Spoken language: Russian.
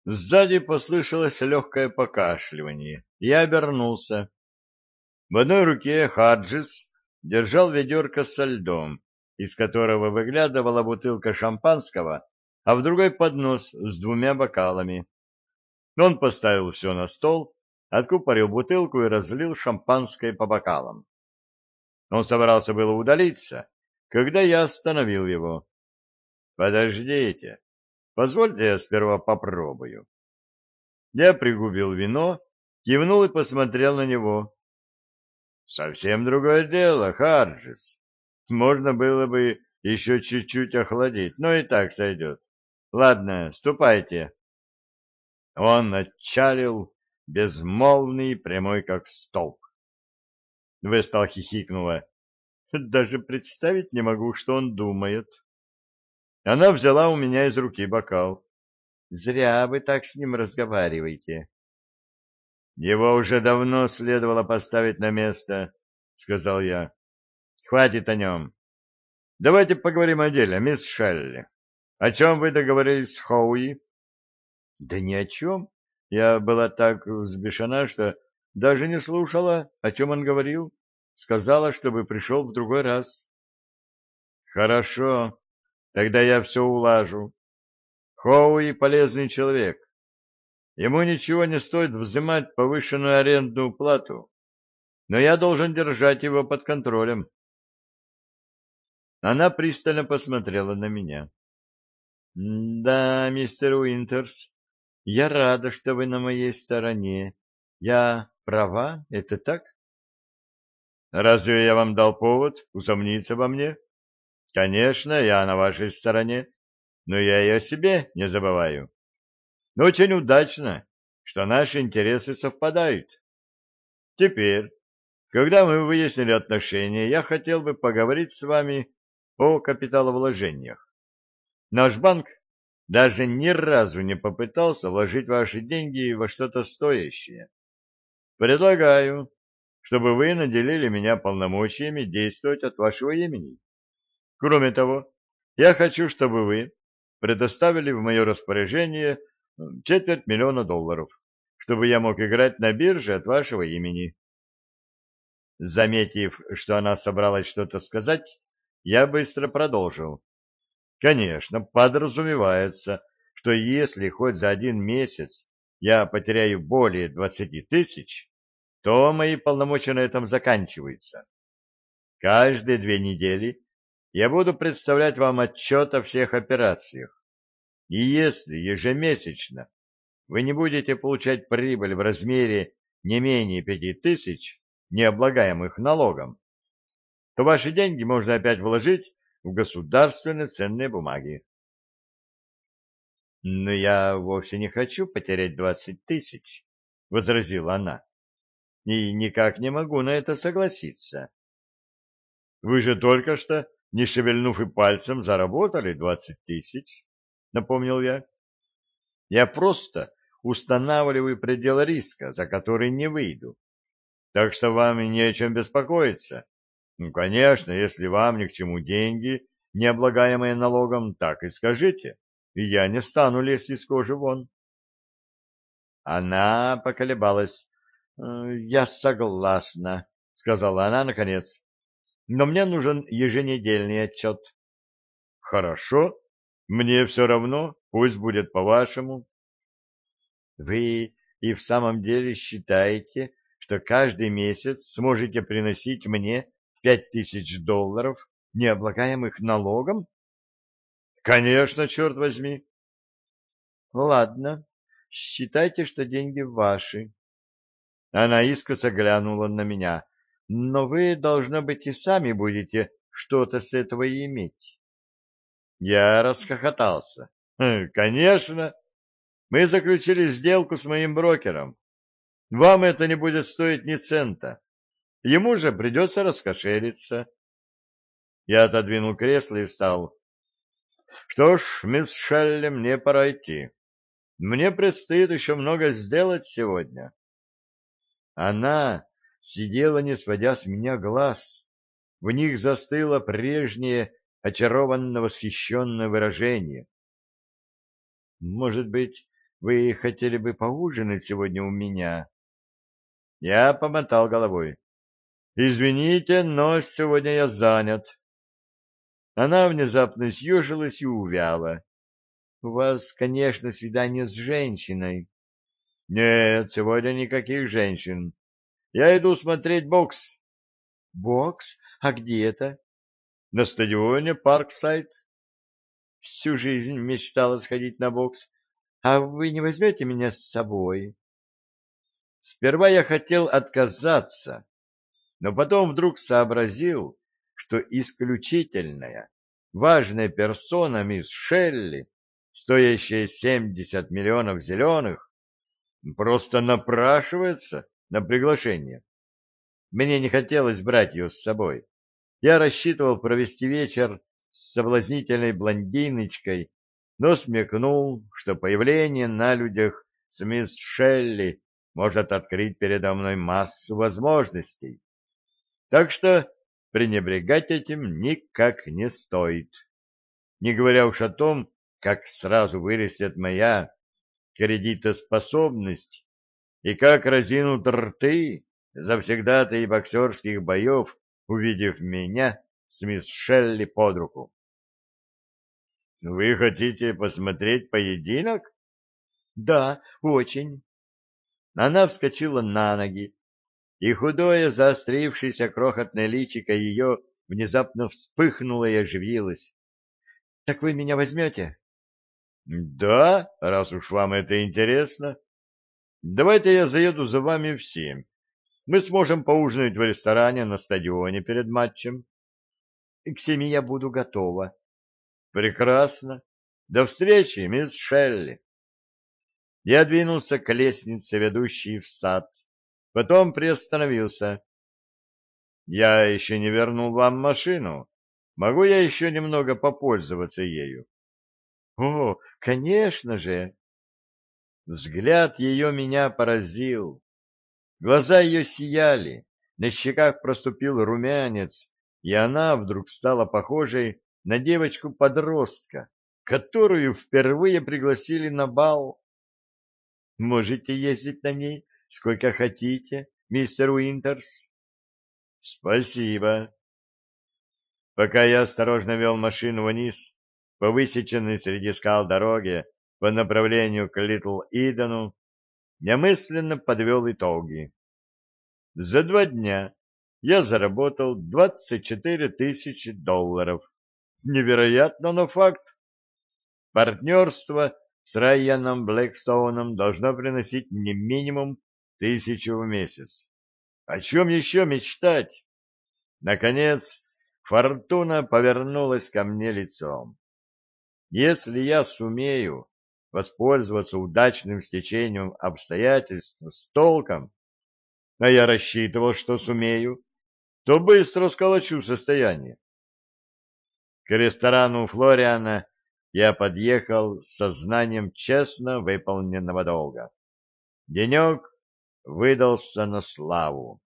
Сзади послышалось легкое покашливание. Я обернулся. В одной руке Хаджис держал ведерко со льдом, из которого выглядывала бутылка шампанского, а в другой поднос с двумя бокалами. Он поставил все на стол, откупорил бутылку и разлил шампанское по бокалам. Он собрался было удалиться, когда я остановил его. «Подождите, позвольте я сперва попробую». Я пригубил вино, кивнул и посмотрел на него. «Совсем другое дело, Харджис. Можно было бы еще чуть-чуть охладить, но и так сойдет. Ладно, ступайте». Он отчалил, безмолвный, прямой как столб. Вестал хихикнула. Даже представить не могу, что он думает. Она взяла у меня из руки бокал. Зря вы так с ним разговариваете. Его уже давно следовало поставить на место, сказал я. Хватит о нем. Давайте поговорим о деле, мисс Шелли. О чем вы договорились с Хоуи? Да ни о чем. Я была так взбешена, что даже не слушала, о чем он говорил. Сказала, чтобы пришел в другой раз. Хорошо, тогда я все улажу. Хоуи полезный человек. Ему ничего не стоит взимать повышенную арендную плату, но я должен держать его под контролем. Она пристально посмотрела на меня. — Да, мистер Уинтерс, я рада, что вы на моей стороне. Я права, это так? — Разве я вам дал повод усомниться во мне? — Конечно, я на вашей стороне, но я и о себе не забываю. Но очень удачно, что наши интересы совпадают. Теперь, когда мы выяснили отношения, я хотел бы поговорить с вами о капиталовложениях. Наш банк даже ни разу не попытался вложить ваши деньги во что-то стоящее. Предлагаю, чтобы вы наделили меня полномочиями действовать от вашего имени. Кроме того, я хочу, чтобы вы предоставили в мое распоряжение $250 000, чтобы я мог играть на бирже от вашего имени. Заметив, что она собралась что-то сказать, я быстро продолжил. Конечно, подразумевается, что если хоть за 1 месяц я потеряю более 20 000, то мои полномочия на этом заканчиваются. Каждые 2 недели я буду представлять вам отчет о всех операциях. И если ежемесячно вы не будете получать прибыль в размере не менее 5 000, не облагаемых налогом, то ваши деньги можно опять вложить в государственные ценные бумаги. — Но я вовсе не хочу потерять 20 000, — возразила она, — и никак не могу на это согласиться. — Вы же только что, не шевельнув и пальцем, заработали 20 000, — напомнил я. — Я просто устанавливаю предел риска, за который не выйду. Так что вам не о чем беспокоиться. Ну, конечно, если вам ни к чему деньги, не облагаемые налогом, так и скажите, и я не стану лезть из кожи вон. Она поколебалась. Я согласна, — сказала она наконец, — но мне нужен еженедельный отчет. — Хорошо, мне все равно, пусть будет по-вашему. — Вы и в самом деле считаете, что каждый месяц сможете приносить мне $5000, не облагаемых налогом? — Конечно, черт возьми. — Ладно, считайте, что деньги ваши. Она искоса глянула на меня. — Но вы, должно быть, и сами будете что-то с этого иметь. Я расхохотался. Конечно, мы заключили сделку с моим брокером. Вам это не будет стоить ни цента. Ему же придется раскошелиться. Я отодвинул кресло и встал. Что ж, мисс Шелли, мне пора идти. Мне предстоит еще много сделать сегодня. Она сидела, не сводя с меня глаз. В них застыло прежнее очарованно восхищенное выражение. Может быть, вы хотели бы поужинать сегодня у меня? Я помотал головой. Извините, но сегодня я занят. Она внезапно съежилась и увяла. У вас, конечно, свидание с женщиной. Нет, сегодня никаких женщин. Я иду смотреть бокс. Бокс? А где это? На стадионе Парксайд. Всю жизнь мечтала сходить на бокс. А вы не возьмете меня с собой? Сперва я хотел отказаться, но потом вдруг сообразил, что исключительная, важная персона мисс Шелли, стоящая 70 миллионов зеленых, просто напрашивается на приглашение. Мне не хотелось брать ее с собой. Я рассчитывал провести вечер с соблазнительной блондиночкой, но смекнул, что появление на людях с мисс Шелли может открыть передо мной массу возможностей. Так что пренебрегать этим никак не стоит. Не говоря уж о том, как сразу вырастет моя кредитоспособность и как разинут рты завсегдатаи боксерских боев, увидев меня с мисс Шелли под руку. — Вы хотите посмотреть поединок? — Да, очень. Она вскочила на ноги, и худое, заострившееся крохотное личико ее внезапно вспыхнуло и оживилось. — Так вы меня возьмете? — Да, раз уж вам это интересно. Давайте я заеду за вами в 7. Мы сможем поужинать в ресторане на стадионе перед матчем. — К 7 я буду готова. — Прекрасно. До встречи, мисс Шелли. Я двинулся к лестнице, ведущей в сад. Потом приостановился. — Я еще не вернул вам машину. Могу я еще немного попользоваться ею? — О, конечно же! Взгляд ее меня поразил. Глаза ее сияли, на щеках проступил румянец, и она вдруг стала похожей на девочку-подростка, которую впервые пригласили на бал. — Можете ездить на ней сколько хотите, мистер Уинтерс. — Спасибо. Пока я осторожно вел машину вниз по высеченной среди скал дороге по направлению к Литл-Идену, я мысленно подвел итоги. За 2 дня я заработал 24 тысячи долларов. Невероятно, но факт. Партнерство с Райаном Блэкстоуном должно приносить мне минимум 1000 в месяц. О чем еще мечтать? Наконец, фортуна повернулась ко мне лицом. Если я сумею воспользоваться удачным стечением обстоятельств с толком, а я рассчитывал, что сумею, то быстро сколочу состояние. К ресторану Флориана я подъехал с сознанием честно выполненного долга. Денек выдался на славу.